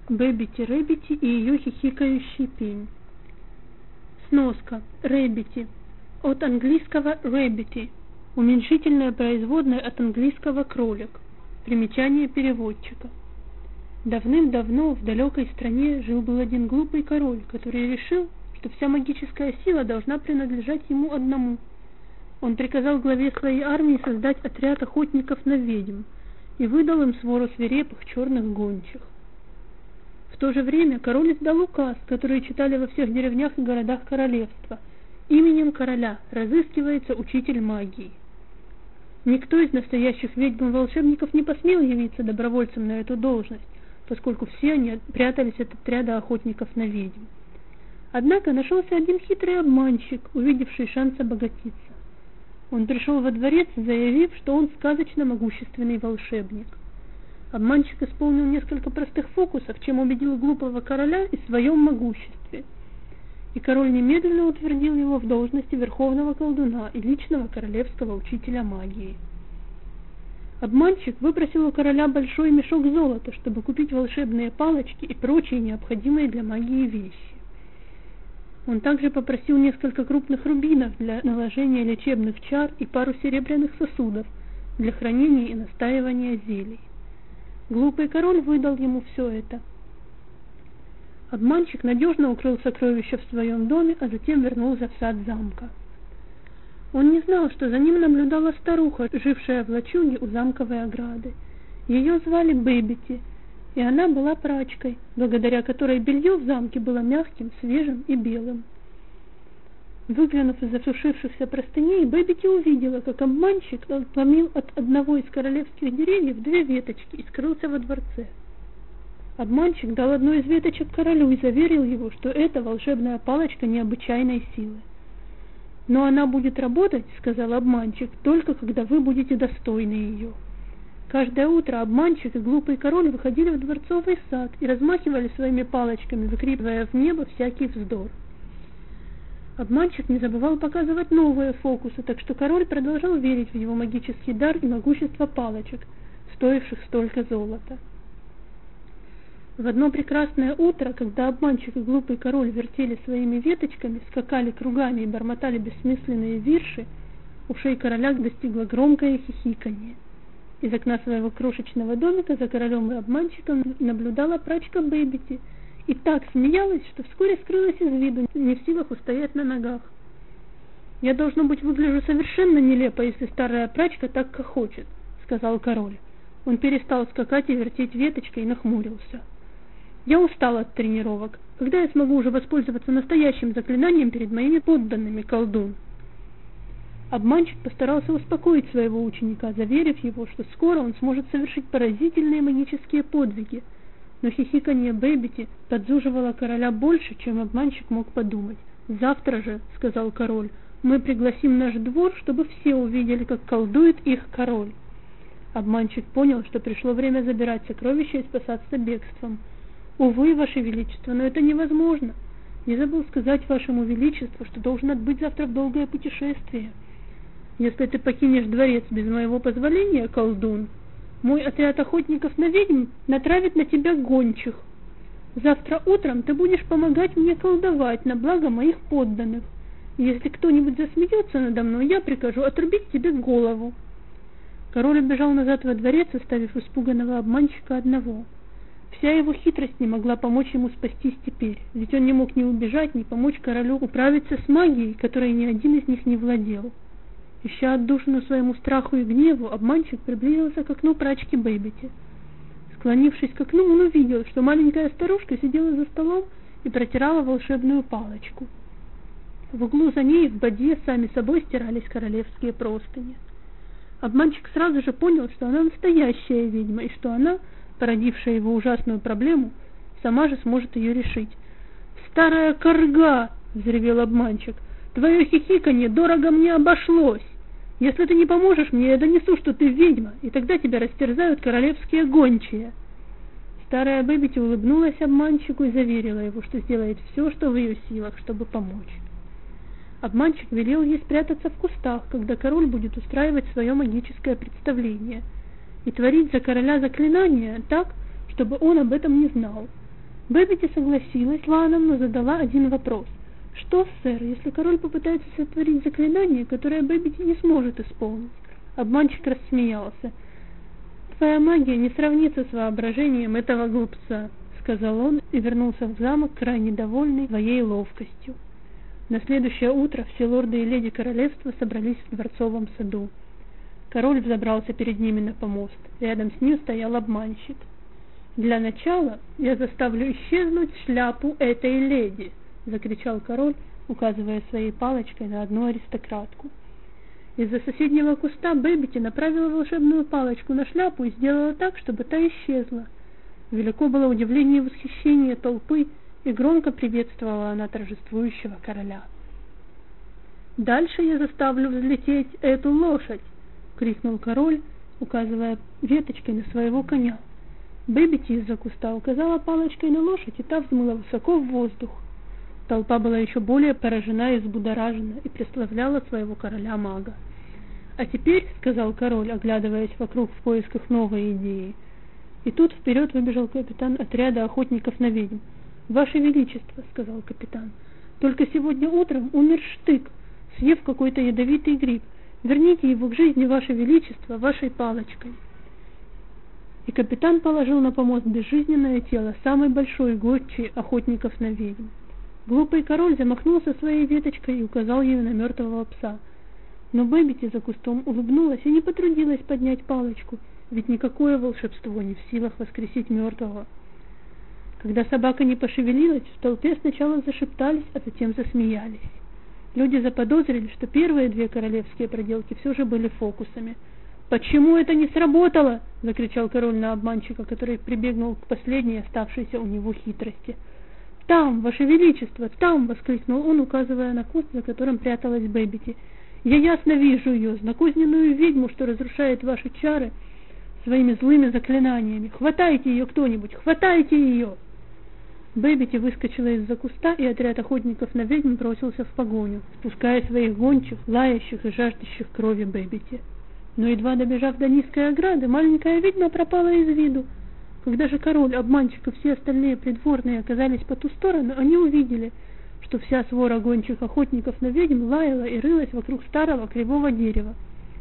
Бэббити-рэббити и ее хихикающий пень. Сноска. Рэббити. От английского рэббити. Уменьшительное производное от английского кролик. Примечание переводчика. Давным-давно в далекой стране жил-был один глупый король, который решил, что вся магическая сила должна принадлежать ему одному. Он приказал главе своей армии создать отряд охотников на ведьм и выдал им свору свирепых черных гончих. В то же время король издал указ, который читали во всех деревнях и городах королевства. Именем короля разыскивается учитель магии. Никто из настоящих ведьм и волшебников не посмел явиться добровольцем на эту должность, поскольку все они прятались от отряда охотников на ведьм. Однако нашелся один хитрый обманщик, увидевший шанс обогатиться. Он пришел во дворец, заявив, что он сказочно могущественный волшебник. Обманщик исполнил несколько простых фокусов, чем убедил глупого короля в своем могуществе. И король немедленно утвердил его в должности верховного колдуна и личного королевского учителя магии. Обманщик выпросил у короля большой мешок золота, чтобы купить волшебные палочки и прочие необходимые для магии вещи. Он также попросил несколько крупных рубинов для наложения лечебных чар и пару серебряных сосудов для хранения и настаивания зелий. Глупый король выдал ему все это. Обманщик надежно укрыл сокровища в своем доме, а затем вернулся в сад замка. Он не знал, что за ним наблюдала старуха, жившая в лачуге у замковой ограды. Ее звали Бэббити, и она была прачкой, благодаря которой белье в замке было мягким, свежим и белым. Выглянув из засушившихся простыней, Бэббити увидела, как обманщик отломил от одного из королевских деревьев 2 веточки и скрылся во дворце. Обманщик дал одну из веточек королю и заверил его, что это волшебная палочка необычайной силы. «Но она будет работать, — сказал обманщик, — только когда вы будете достойны ее». Каждое утро обманщик и глупый король выходили в дворцовый сад и размахивали своими палочками, выкрикивая в небо всякий вздор. Обманщик не забывал показывать новые фокусы, так что король продолжал верить в его магический дар и могущество палочек, стоивших столько золота. В одно прекрасное утро, когда обманщик и глупый король вертели своими веточками, скакали кругами и бормотали бессмысленные вирши, ушей короля достигло громкое хихиканье. Из окна своего крошечного домика за королем и обманщиком наблюдала прачка Бэббити и так смеялась, что вскоре скрылась из виду, не в силах устоять на ногах. «Я, должно быть, выгляжу совершенно нелепо, если старая прачка так хохочет», — сказал король. Он перестал скакать и вертеть веточкой и нахмурился. «Я устал от тренировок. Когда я смогу уже воспользоваться настоящим заклинанием перед моими подданными, колдун?» Обманщик постарался успокоить своего ученика, заверив его, что скоро он сможет совершить поразительные магические подвиги. Но хихиканье Бэббити подзуживало короля больше, чем обманщик мог подумать. «Завтра же, — сказал король, — мы пригласим наш двор, чтобы все увидели, как колдует их король». Обманщик понял, что пришло время забирать сокровища и спасаться бегством. «Увы, Ваше Величество, но это невозможно. Не забыл сказать Вашему Величеству, что должен отбыть завтра в долгое путешествие. Если ты покинешь дворец без моего позволения, колдун, мой отряд охотников на ведьм натравит на тебя гончих. Завтра утром ты будешь помогать мне колдовать на благо моих подданных. И если кто-нибудь засмеется надо мной, я прикажу отрубить тебе голову». Король убежал назад во дворец, оставив испуганного обманщика одного. Вся его хитрость не могла помочь ему спастись теперь, ведь он не мог ни убежать, ни помочь королю управиться с магией, которой ни один из них не владел. Ища отдушину своему страху и гневу, обманщик приблизился к окну прачки Бэббити. Склонившись к окну, он увидел, что маленькая старушка сидела за столом и протирала волшебную палочку. В углу за ней в бадье сами собой стирались королевские простыни. Обманщик сразу же понял, что она настоящая ведьма, и что она, породившая его ужасную проблему, сама же сможет ее решить. «Старая корга!» — взревел обманщик. «Твое хихиканье дорого мне обошлось! Если ты не поможешь мне, я донесу, что ты ведьма, и тогда тебя растерзают королевские гончие». Старая Бэббити улыбнулась обманщику и заверила его, что сделает все, что в ее силах, чтобы помочь. Обманщик велел ей спрятаться в кустах, когда король будет устраивать свое магическое представление, и творить за короля заклинания так, чтобы он об этом не знал. Бэббити согласилась с планом, но задала один вопрос. Что, сэр, если король попытается сотворить заклинание, которое Бэббити не сможет исполнить? Обманщик рассмеялся. Твоя магия не сравнится с воображением этого глупца, сказал он и вернулся в замок, крайне довольный своей ловкостью. На следующее утро все лорды и леди королевства собрались в дворцовом саду. Король взобрался перед ними на помост. Рядом с ним стоял обманщик. «Для начала я заставлю исчезнуть шляпу этой леди!» — закричал король, указывая своей палочкой на одну аристократку. Из-за соседнего куста Бэббити направила волшебную палочку на шляпу и сделала так, чтобы та исчезла. Велико было удивление и восхищение толпы, и громко приветствовала она торжествующего короля. «Дальше я заставлю взлететь эту лошадь!» — крикнул король, указывая веточкой на своего коня. Бэббити из-за куста указала палочкой на лошадь, и та взмыла высоко в воздух. Толпа была еще более поражена и взбудоражена и прославляла своего короля-мага. «А теперь, — сказал король, оглядываясь вокруг в поисках новой идеи, — и тут вперед выбежал капитан отряда охотников на ведьм. «Ваше Величество, — сказал капитан, — только сегодня утром умер Штык, съев какой-то ядовитый гриб. Верните его к жизни, Ваше Величество, вашей палочкой». И капитан положил на помост безжизненное тело самой большой гончей охотников на ведьм. Глупый король замахнулся своей веточкой и указал ею на мертвого пса. Но Бэббити за кустом улыбнулась и не потрудилась поднять палочку, ведь никакое волшебство не в силах воскресить мертвого. Когда собака не пошевелилась, в толпе сначала зашептались, а затем засмеялись. Люди заподозрили, что первые две королевские проделки все же были фокусами. «Почему это не сработало?» — закричал король на обманщика, который прибегнул к последней оставшейся у него хитрости. «Там, Ваше Величество, там!» — воскликнул он, указывая на куст, за которым пряталась Бэббити. «Я ясно вижу ее, злокозненную ведьму, что разрушает ваши чары своими злыми заклинаниями. Хватайте ее кто-нибудь, хватайте ее!» Бэббити выскочила из-за куста, и отряд охотников на ведьм бросился в погоню, спуская своих гончих, лающих и жаждущих крови Бэббити. Но едва добежав до низкой ограды, маленькая ведьма пропала из виду. Когда же король, обманщик и все остальные придворные оказались по ту сторону, они увидели, что вся свора гончих охотников на ведьм лаяла и рылась вокруг старого кривого дерева.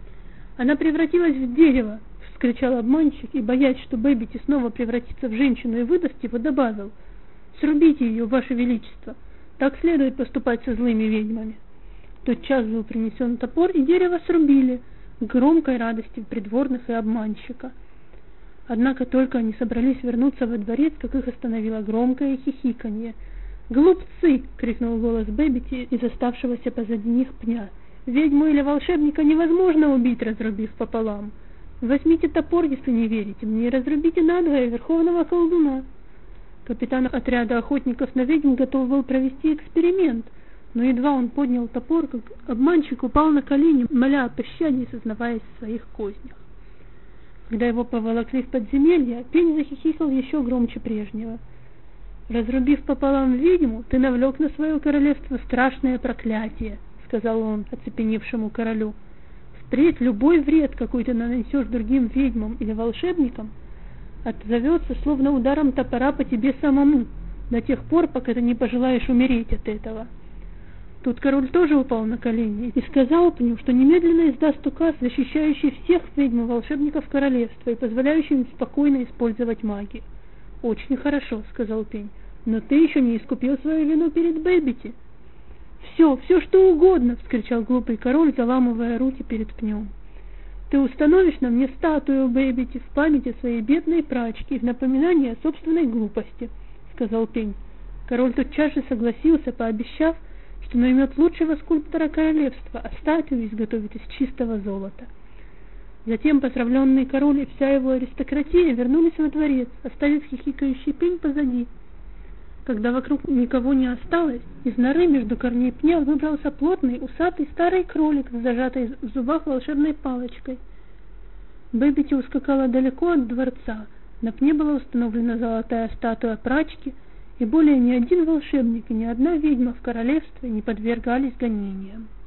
«Она превратилась в дерево!» — вскричал обманщик, и, боясь, что Бэббити снова превратится в женщину и выдаст его, добавил: «Срубите ее, Ваше Величество! Так следует поступать со злыми ведьмами!» В тот час был принесен топор, и дерево срубили, к громкой радости придворных и обманщика. Однако только они собрались вернуться во дворец, как их остановило громкое хихиканье. «Глупцы!» — крикнул голос Бэббити из оставшегося позади них пня. «Ведьму или волшебника невозможно убить, разрубив пополам. Возьмите топор, если не верите мне, и разрубите надвое верховного колдуна». Капитан отряда охотников на ведьм готов был провести эксперимент, но едва он поднял топор, как обманщик упал на колени, моля о пощаде и сознаваясь в своих кознях. Когда его поволокли в подземелье, пень захихикал еще громче прежнего. «Разрубив пополам ведьму, ты навлек на свое королевство страшное проклятие», — сказал он оцепеневшему королю. «Впредь любой вред, какой ты нанесешь другим ведьмам или волшебникам, отзовется словно ударом топора по тебе самому, до тех пор, пока ты не пожелаешь умереть от этого». Тут король тоже упал на колени и сказал пню, что немедленно издаст указ, защищающий всех ведьм и волшебников королевства и позволяющий им спокойно использовать магию. «Очень хорошо», — сказал пень, — «но ты еще не искупил свою вину перед Бэббити». Все что угодно!» — вскричал глупый король, заламывая руки перед пнем. «Ты установишь на мне статую Бэббити в память о своей бедной прачке и в напоминание о собственной глупости», — сказал пень. Король тотчас же согласился, пообещав, что наймет лучшего скульптора королевства, а статую изготовит из чистого золота. Затем посрамленный король и вся его аристократия вернулись во дворец, оставив хихикающий пень позади. Когда вокруг никого не осталось, из норы между корней пня выбрался плотный, усатый старый кролик с зажатой в зубах волшебной палочкой. Бэббити ускакала далеко от дворца, на пне была установлена золотая статуя прачки, и более ни один волшебник и ни одна ведьма в королевстве не подвергались гонениям.